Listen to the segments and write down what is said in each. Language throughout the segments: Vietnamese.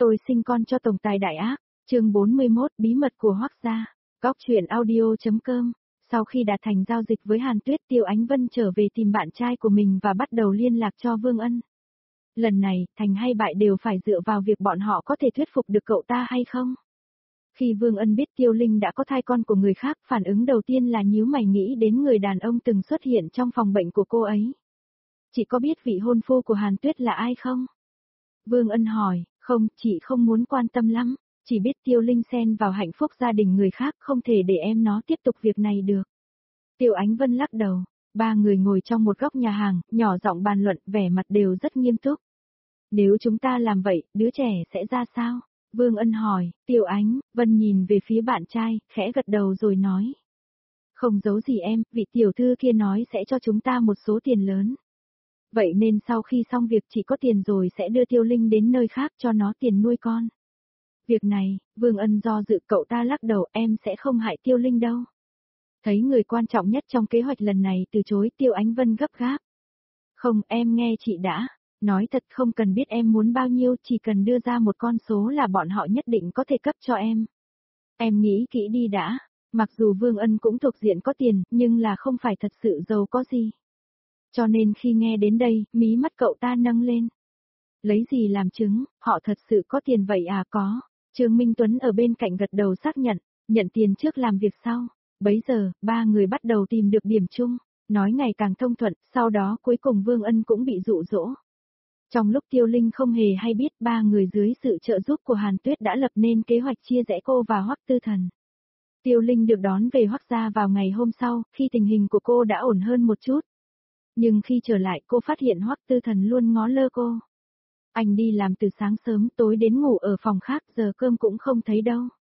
Tôi sinh con cho tổng tài đại ác, chương 41 bí mật của Hoắc gia, góc truyện audio.com. Sau khi đạt thành giao dịch với Hàn Tuyết, Tiêu Ánh Vân trở về tìm bạn trai của mình và bắt đầu liên lạc cho Vương Ân. Lần này, thành hay bại đều phải dựa vào việc bọn họ có thể thuyết phục được cậu ta hay không. Khi Vương Ân biết Tiêu Linh đã có thai con của người khác, phản ứng đầu tiên là nhíu mày nghĩ đến người đàn ông từng xuất hiện trong phòng bệnh của cô ấy. Chị có biết vị hôn phu của Hàn Tuyết là ai không? Vương Ân hỏi, không, chị không muốn quan tâm lắm, chỉ biết Tiêu Linh xen vào hạnh phúc gia đình người khác, không thể để em nó tiếp tục việc này được. Tiêu Ánh Vân lắc đầu, ba người ngồi trong một góc nhà hàng, nhỏ giọng bàn luận, vẻ mặt đều rất nghiêm túc. Nếu chúng ta làm vậy, đứa trẻ sẽ ra sao? Vương Ân hỏi, Tiêu Ánh Vân nhìn về phía bạn trai, khẽ gật đầu rồi nói. Không giấu gì em, vị tiểu thư kia nói sẽ cho chúng ta một số tiền lớn. Vậy nên sau khi xong việc chỉ có tiền rồi sẽ đưa Tiêu Linh đến nơi khác cho nó tiền nuôi con. Việc này, Vương Ân do dự, cậu ta lắc đầu, em sẽ không hại Tiêu Linh đâu. Thấy người quan trọng nhất trong kế hoạch lần này từ chối, Tiêu Ánh Vân gấp gáp. Không, em nghe chị đã, nói thật không cần biết em muốn bao nhiêu, chỉ cần đưa ra một con số là bọn họ nhất định có thể cấp cho em. Em nghĩ kỹ đi đã, mặc dù Vương Ân cũng thuộc diện có tiền, nhưng là không phải thật sự giàu có gì. Cho nên khi nghe đến đây, mí mắt cậu ta nâng lên. Lấy gì làm chứng, họ thật sự có tiền vậy à? Có. Trương Minh Tuấn ở bên cạnh gật đầu xác nhận tiền trước làm việc sau. Bấy giờ, ba người bắt đầu tìm được điểm chung, nói ngày càng thông thuận, sau đó cuối cùng Vương Ân cũng bị dụ dỗ. Trong lúc Tiêu Linh không hề hay biết, ba người dưới sự trợ giúp của Hàn Tuyết đã lập nên kế hoạch chia rẽ cô và Hoắc Tư Thần. Tiêu Linh được đón về Hoắc gia vào ngày hôm sau, khi tình hình của cô đã ổn hơn một chút. Nhưng khi trở lại cô phát hiện Hoắc Tư Thần luôn ngó lơ cô. Anh đi làm từ sáng sớm tối đến ngủ ở phòng khác, giờ cơm cũng không thấy đâu.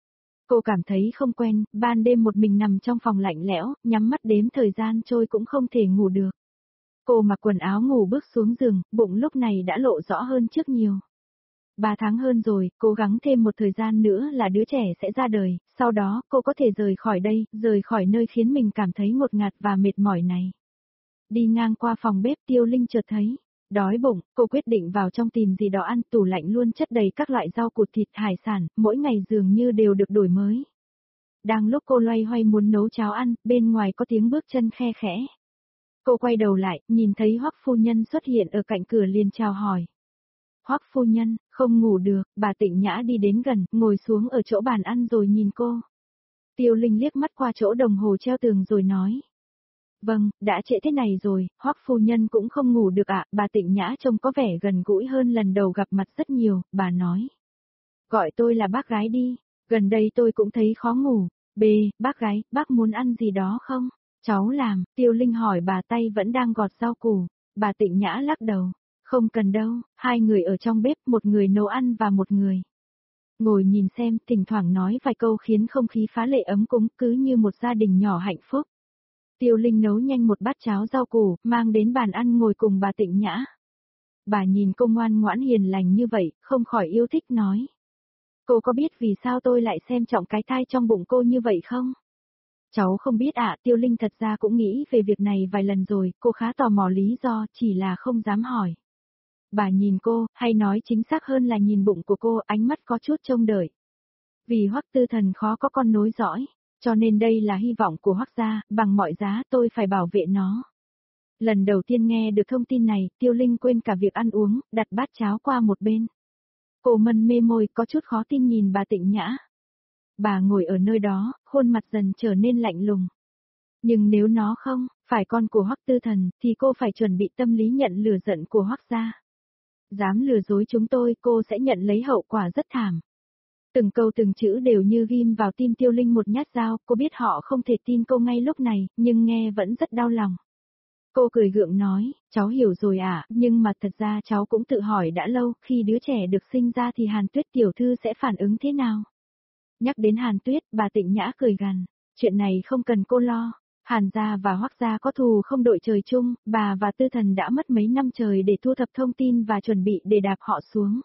Cô cảm thấy không quen, ban đêm một mình nằm trong phòng lạnh lẽo, nhắm mắt đếm thời gian trôi cũng không thể ngủ được. Cô mặc quần áo ngủ bước xuống giường, bụng lúc này đã lộ rõ hơn trước nhiều. 3 tháng hơn rồi, cố gắng thêm một thời gian nữa là đứa trẻ sẽ ra đời, sau đó cô có thể rời khỏi đây, rời khỏi nơi khiến mình cảm thấy ngột ngạt và mệt mỏi này. Đi ngang qua phòng bếp, Tiêu Linh chợt thấy đói bụng, cô quyết định vào trong tìm gì đó ăn, tủ lạnh luôn chất đầy các loại rau củ, thịt, hải sản, mỗi ngày dường như đều được đổi mới. Đang lúc cô loay hoay muốn nấu cháo ăn, bên ngoài có tiếng bước chân khe khẽ. Cô quay đầu lại, nhìn thấy Hoắc phu nhân xuất hiện ở cạnh cửa liền chào hỏi. Hoắc phu nhân, không ngủ được, bà Tịnh Nhã đi đến gần, ngồi xuống ở chỗ bàn ăn rồi nhìn cô. Tiêu Linh liếc mắt qua chỗ đồng hồ treo tường rồi nói. Vâng, đã trễ thế này rồi, Hoắc phu nhân cũng không ngủ được ạ, bà Tịnh Nhã trông có vẻ gần gũi hơn lần đầu gặp mặt rất nhiều, bà nói. Gọi tôi là bác gái đi, gần đây tôi cũng thấy khó ngủ. Bác gái, bác muốn ăn gì đó không? Cháu làm, Tiêu Linh hỏi bà tay vẫn đang gọt rau củ, bà Tịnh Nhã lắc đầu. Không cần đâu, hai người ở trong bếp, một người nấu ăn và một người ngồi nhìn xem, thỉnh thoảng nói vài câu khiến không khí phá lệ ấm cúng, cứ như một gia đình nhỏ hạnh phúc. Tiêu Linh nấu nhanh một bát cháo rau củ, mang đến bàn ăn ngồi cùng bà Tịnh Nhã. Bà nhìn cô ngoan ngoãn hiền lành như vậy, không khỏi yêu thích nói. Cô có biết vì sao tôi lại xem trọng cái thai trong bụng cô như vậy không? Cháu không biết ạ, Tiêu Linh thật ra cũng nghĩ về việc này vài lần rồi, cô khá tò mò lý do, chỉ là không dám hỏi. Bà nhìn cô, hay nói chính xác hơn là nhìn bụng của cô, ánh mắt có chút trông đợi. Vì Hoắc Tư Thần khó có con nối dõi, cho nên đây là hy vọng của Hoắc gia, bằng mọi giá tôi phải bảo vệ nó. Lần đầu tiên nghe được thông tin này, Tiêu Linh quên cả việc ăn uống, đặt bát cháo qua một bên. Cô mân mê môi, có chút khó tin nhìn bà Tịnh Nhã. Bà ngồi ở nơi đó, khuôn mặt dần trở nên lạnh lùng. Nhưng nếu nó không phải con của Hoắc Tư Thần, thì cô phải chuẩn bị tâm lý nhận lửa giận của Hoắc gia. Dám lừa dối chúng tôi, cô sẽ nhận lấy hậu quả rất thảm. Từng câu từng chữ đều như ghim vào tim Tiêu Linh một nhát dao, cô biết họ không thể tin cô ngay lúc này, nhưng nghe vẫn rất đau lòng. Cô cười gượng nói, cháu hiểu rồi ạ, nhưng mà thật ra cháu cũng tự hỏi đã lâu, khi đứa trẻ được sinh ra thì Hàn Tuyết tiểu thư sẽ phản ứng thế nào? Nhắc đến Hàn Tuyết, bà Tịnh Nhã cười gằn, chuyện này không cần cô lo. Hàn gia và Hoắc gia có thù không đội trời chung, bà và Tư Thần đã mất mấy năm trời để thu thập thông tin và chuẩn bị để đạp họ xuống.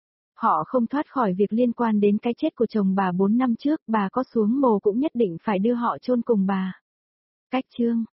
Họ không thoát khỏi việc liên quan đến cái chết của chồng bà 4 năm trước, bà có xuống mồ cũng nhất định phải đưa họ chôn cùng bà. Cách chương